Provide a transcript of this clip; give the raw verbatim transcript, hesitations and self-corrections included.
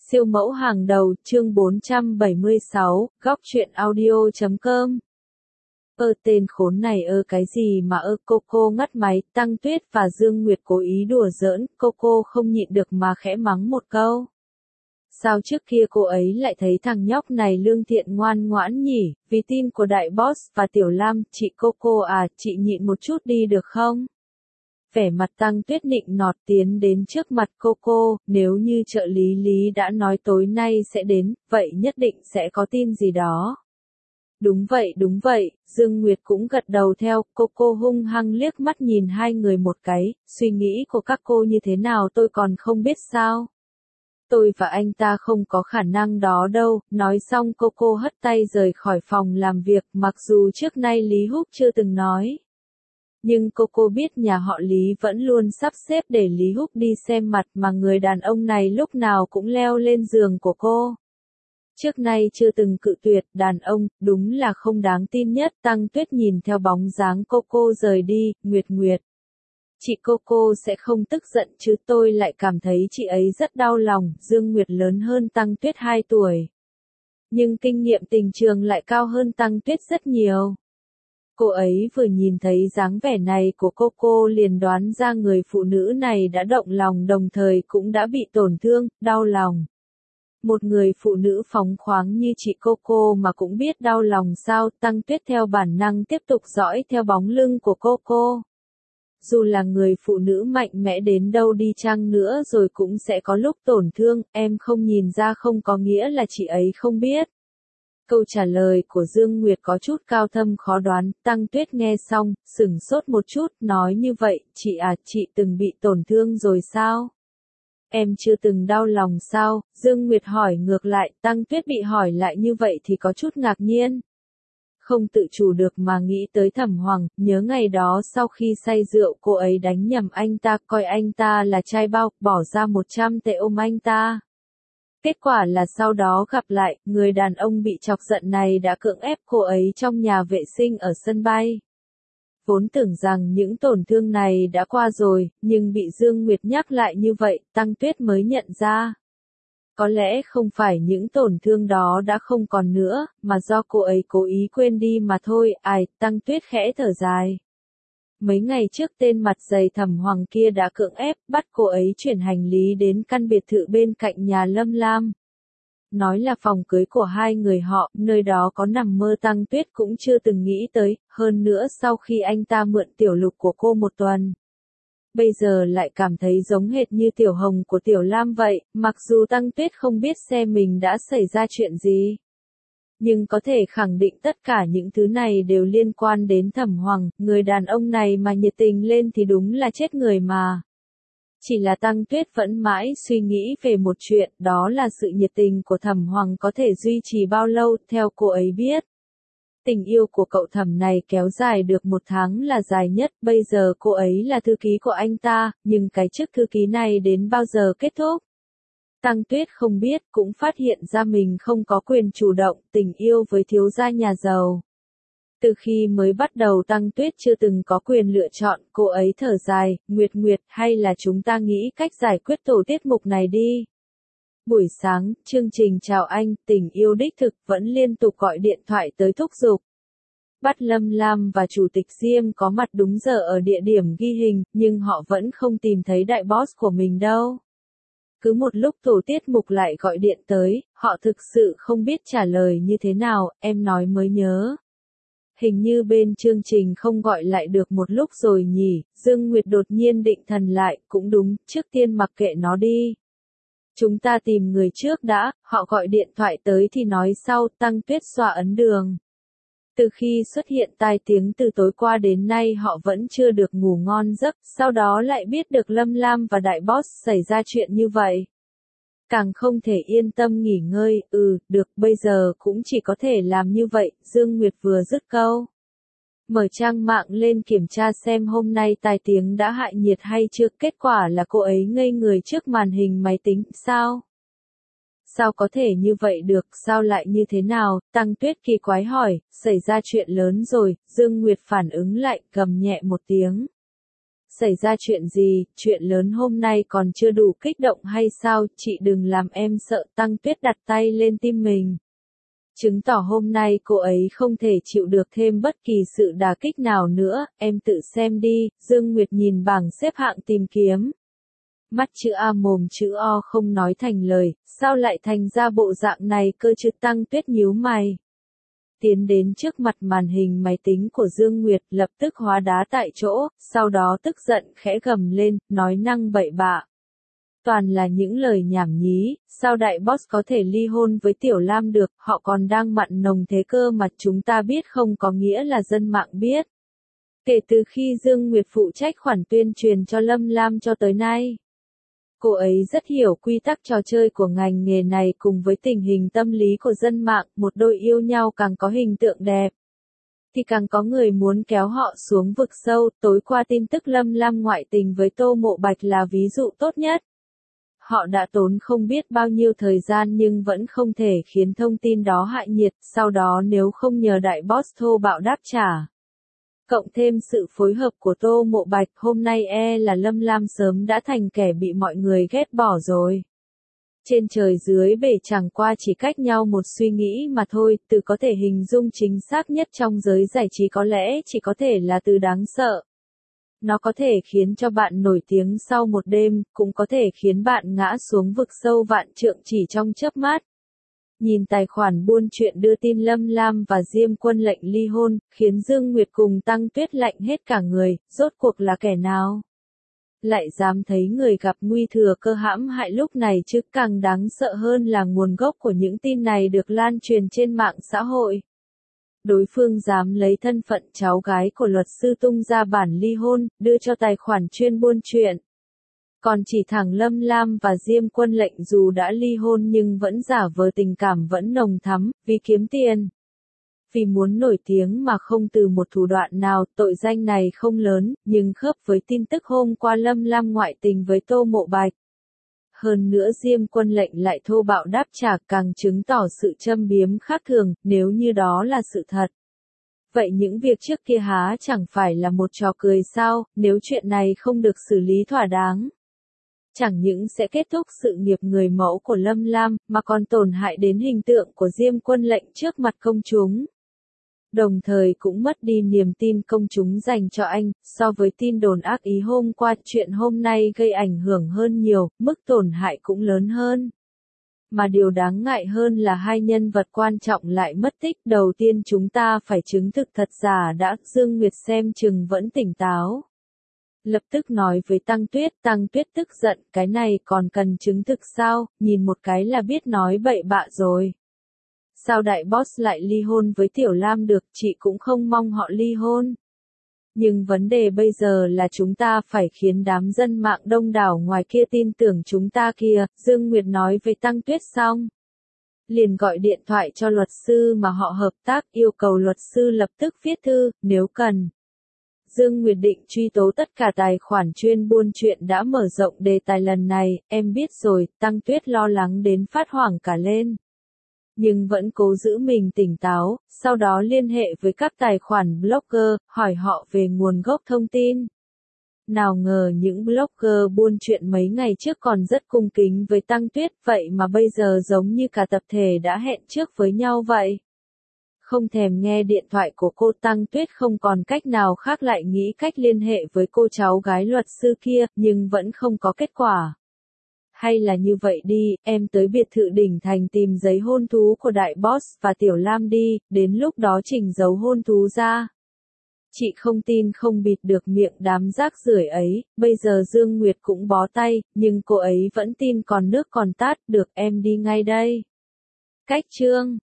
Siêu mẫu hàng đầu, chương bốn trăm bảy mươi sáu, góc truyện audio chấm com. Ơ tên khốn này ơ cái gì mà ơ Coco ngắt máy, Tăng Tuyết và Dương Nguyệt cố ý đùa giỡn, Coco không nhịn được mà khẽ mắng một câu. Sao trước kia cô ấy lại thấy thằng nhóc này lương thiện ngoan ngoãn nhỉ, vì tin của đại boss và Tiểu Lam, chị Coco à, chị nhịn một chút đi được không? Vẻ mặt Tăng Tuyết nịnh nọt tiến đến trước mặt Coco, nếu như trợ lý Lý đã nói tối nay sẽ đến, vậy nhất định sẽ có tin gì đó. Đúng vậy đúng vậy, Dương Nguyệt cũng gật đầu theo, Coco hung hăng liếc mắt nhìn hai người một cái, suy nghĩ của các cô như thế nào tôi còn không biết sao. Tôi và anh ta không có khả năng đó đâu, nói xong Coco hất tay rời khỏi phòng làm việc, mặc dù trước nay Lý Húc chưa từng nói. Nhưng Coco biết nhà họ Lý vẫn luôn sắp xếp để Lý Húc đi xem mặt mà người đàn ông này lúc nào cũng leo lên giường của cô. Trước nay chưa từng cự tuyệt đàn ông, đúng là không đáng tin nhất. Tăng Tuyết nhìn theo bóng dáng Coco rời đi, Nguyệt Nguyệt. Chị Coco sẽ không tức giận chứ, tôi lại cảm thấy chị ấy rất đau lòng. Dương Nguyệt lớn hơn Tăng Tuyết hai tuổi. Nhưng kinh nghiệm tình trường lại cao hơn Tăng Tuyết rất nhiều. Cô ấy vừa nhìn thấy dáng vẻ này của Coco liền đoán ra người phụ nữ này đã động lòng đồng thời cũng đã bị tổn thương, đau lòng. Một người phụ nữ phóng khoáng như chị Coco mà cũng biết đau lòng sao? Tăng Tuyết theo bản năng tiếp tục dõi theo bóng lưng của Coco. Dù là người phụ nữ mạnh mẽ đến đâu đi chăng nữa rồi cũng sẽ có lúc tổn thương, em không nhìn ra không có nghĩa là chị ấy không biết. Câu trả lời của Dương Nguyệt có chút cao thâm khó đoán, Tăng Tuyết nghe xong, sửng sốt một chút, nói như vậy, chị à, chị từng bị tổn thương rồi sao? Em chưa từng đau lòng sao? Dương Nguyệt hỏi ngược lại, Tăng Tuyết bị hỏi lại như vậy thì có chút ngạc nhiên. Không tự chủ được mà nghĩ tới Thẩm Hoàng, nhớ ngày đó sau khi say rượu cô ấy đánh nhầm anh ta, coi anh ta là trai bao, bỏ ra một trăm tệ ôm anh ta. Kết quả là sau đó gặp lại, người đàn ông bị chọc giận này đã cưỡng ép cô ấy trong nhà vệ sinh ở sân bay. Vốn tưởng rằng những tổn thương này đã qua rồi, nhưng bị Dương Nguyệt nhắc lại như vậy, Tăng Tuyết mới nhận ra. Có lẽ không phải những tổn thương đó đã không còn nữa, mà do cô ấy cố ý quên đi mà thôi. Ai, Tăng Tuyết khẽ thở dài. Mấy ngày trước tên mặt dày Thẩm Hoàng kia đã cưỡng ép bắt cô ấy chuyển hành lý đến căn biệt thự bên cạnh nhà Lâm Lam. Nói là phòng cưới của hai người họ, nơi đó có nằm mơ Tăng Tuyết cũng chưa từng nghĩ tới, hơn nữa sau khi anh ta mượn tiểu lục của cô một tuần. Bây giờ lại cảm thấy giống hệt như tiểu hồng của tiểu Lam vậy, mặc dù Tăng Tuyết không biết xem mình đã xảy ra chuyện gì. Nhưng có thể khẳng định tất cả những thứ này đều liên quan đến Thẩm Hoàng, người đàn ông này mà nhiệt tình lên thì đúng là chết người mà. Chỉ là Tăng Tuyết vẫn mãi suy nghĩ về một chuyện, đó là sự nhiệt tình của Thẩm Hoàng có thể duy trì bao lâu, theo cô ấy biết. Tình yêu của cậu Thẩm này kéo dài được một tháng là dài nhất, bây giờ cô ấy là thư ký của anh ta, nhưng cái chức thư ký này đến bao giờ kết thúc? Tăng Tuyết không biết, cũng phát hiện ra mình không có quyền chủ động tình yêu với thiếu gia nhà giàu. Từ khi mới bắt đầu Tăng Tuyết chưa từng có quyền lựa chọn, cô ấy thở dài, Nguyệt Nguyệt, hay là chúng ta nghĩ cách giải quyết tổ tiết mục này đi. Buổi sáng, chương trình chào anh, tình yêu đích thực vẫn liên tục gọi điện thoại tới thúc giục. Bắt Lâm Lam và Chủ tịch Diêm có mặt đúng giờ ở địa điểm ghi hình, nhưng họ vẫn không tìm thấy đại boss của mình đâu. Cứ một lúc tổ tiết mục lại gọi điện tới, họ thực sự không biết trả lời như thế nào, em nói mới nhớ. Hình như bên chương trình không gọi lại được một lúc rồi nhỉ, Dương Nguyệt đột nhiên định thần lại, cũng đúng, trước tiên mặc kệ nó đi. Chúng ta tìm người trước đã, họ gọi điện thoại tới thì nói sau. Tăng Tuyết xoa ấn đường. Từ khi xuất hiện tai tiếng từ tối qua đến nay họ vẫn chưa được ngủ ngon giấc, sau đó lại biết được Lâm Lam và đại boss xảy ra chuyện như vậy. Càng không thể yên tâm nghỉ ngơi, ừ, được, bây giờ cũng chỉ có thể làm như vậy, Dương Nguyệt vừa dứt câu. Mở trang mạng lên kiểm tra xem hôm nay tai tiếng đã hại nhiệt hay chưa, kết quả là cô ấy ngây người trước màn hình máy tính, sao? Sao có thể như vậy được, sao lại như thế nào? Tăng Tuyết kỳ quái hỏi, xảy ra chuyện lớn rồi, Dương Nguyệt phản ứng lại, gầm nhẹ một tiếng. Xảy ra chuyện gì, chuyện lớn hôm nay còn chưa đủ kích động hay sao, chị đừng làm em sợ. Tăng Tuyết đặt tay lên tim mình. Chứng tỏ hôm nay cô ấy không thể chịu được thêm bất kỳ sự đả kích nào nữa, em tự xem đi. Dương Nguyệt nhìn bảng xếp hạng tìm kiếm. Mắt chữ A mồm chữ O không nói thành lời, sao lại thành ra bộ dạng này cơ chứ? Tăng Tuyết nhíu mày. Tiến đến trước mặt màn hình máy tính của Dương Nguyệt, lập tức hóa đá tại chỗ, sau đó tức giận khẽ gầm lên, nói năng bậy bạ. Toàn là những lời nhảm nhí, sao đại boss có thể ly hôn với Tiểu Lam được, họ còn đang mặn nồng thế cơ mà chúng ta biết không có nghĩa là dân mạng biết. Kể từ khi Dương Nguyệt phụ trách khoản tuyên truyền cho Lâm Lam cho tới nay, cô ấy rất hiểu quy tắc trò chơi của ngành nghề này cùng với tình hình tâm lý của dân mạng, một đôi yêu nhau càng có hình tượng đẹp, thì càng có người muốn kéo họ xuống vực sâu. Tối qua tin tức Lâm Lam ngoại tình với Tô Mộ Bạch là ví dụ tốt nhất. Họ đã tốn không biết bao nhiêu thời gian nhưng vẫn không thể khiến thông tin đó hại nhiệt, sau đó nếu không nhờ đại boss thô bạo đáp trả. Cộng thêm sự phối hợp của Tô Mộ Bạch, hôm nay e là Lâm Lam sớm đã thành kẻ bị mọi người ghét bỏ rồi. Trên trời dưới bể chẳng qua chỉ cách nhau một suy nghĩ mà thôi, từ có thể hình dung chính xác nhất trong giới giải trí có lẽ chỉ có thể là từ đáng sợ. Nó có thể khiến cho bạn nổi tiếng sau một đêm, cũng có thể khiến bạn ngã xuống vực sâu vạn trượng chỉ trong chớp mắt. Nhìn tài khoản buôn chuyện đưa tin Lâm Lam và Diêm Quân lệnh ly hôn, khiến Dương Nguyệt cùng Tăng Tuyết lạnh hết cả người, rốt cuộc là kẻ nào? Lại dám thấy người gặp nguy thừa cơ hãm hại lúc này chứ. Càng đáng sợ hơn là nguồn gốc của những tin này được lan truyền trên mạng xã hội. Đối phương dám lấy thân phận cháu gái của luật sư tung ra bản ly hôn, đưa cho tài khoản chuyên buôn chuyện. Còn chỉ thẳng Lâm Lam và Diêm Quân lệnh dù đã ly hôn nhưng vẫn giả vờ tình cảm vẫn nồng thắm, vì kiếm tiền. Vì muốn nổi tiếng mà không từ một thủ đoạn nào. Tội danh này không lớn, nhưng khớp với tin tức hôm qua Lâm Lam ngoại tình với Tô Mộ Bạch. Hơn nữa Diêm Quân lệnh lại thô bạo đáp trả, càng chứng tỏ sự châm biếm khác thường, nếu như đó là sự thật. Vậy những việc trước kia há chẳng phải là một trò cười sao, nếu chuyện này không được xử lý thỏa đáng. Chẳng những sẽ kết thúc sự nghiệp người mẫu của Lâm Lam, mà còn tổn hại đến hình tượng của Diêm Quân lệnh trước mặt công chúng. Đồng thời cũng mất đi niềm tin công chúng dành cho anh. So với tin đồn ác ý hôm qua, chuyện hôm nay gây ảnh hưởng hơn nhiều, mức tổn hại cũng lớn hơn. Mà điều đáng ngại hơn là hai nhân vật quan trọng lại mất tích. Đầu tiên chúng ta phải chứng thực thật giả đã. Dương Nguyệt xem chừng vẫn tỉnh táo, lập tức nói với Tăng Tuyết. Tăng Tuyết tức giận, cái này còn cần chứng thực sao, nhìn một cái là biết nói bậy bạ rồi. Sao đại boss lại ly hôn với Tiểu Lam được, chị cũng không mong họ ly hôn. Nhưng vấn đề bây giờ là chúng ta phải khiến đám dân mạng đông đảo ngoài kia tin tưởng chúng ta kia. Dương Nguyệt nói với Tăng Tuyết xong, liền gọi điện thoại cho luật sư mà họ hợp tác, yêu cầu luật sư lập tức viết thư, nếu cần. Dương Nguyệt định truy tố tất cả tài khoản chuyên buôn chuyện đã mở rộng đề tài lần này. Em biết rồi. Tăng Tuyết lo lắng đến phát hoảng cả lên, nhưng vẫn cố giữ mình tỉnh táo, sau đó liên hệ với các tài khoản blogger, hỏi họ về nguồn gốc thông tin. Nào ngờ những blogger buôn chuyện mấy ngày trước còn rất cung kính với Tăng Tuyết, vậy mà bây giờ giống như cả tập thể đã hẹn trước với nhau vậy. Không thèm nghe điện thoại của cô, Tăng Tuyết không còn cách nào khác lại nghĩ cách liên hệ với cô cháu gái luật sư kia, nhưng vẫn không có kết quả. Hay là như vậy đi, em tới biệt thự đỉnh thành tìm giấy hôn thú của đại boss và Tiểu Lam đi, đến lúc đó chỉnh dấu hôn thú ra. Chị không tin không bịt được miệng đám rác rưởi ấy. Bây giờ Dương Nguyệt cũng bó tay, nhưng cô ấy vẫn tin còn nước còn tát. Được, em đi ngay đây. Cách chương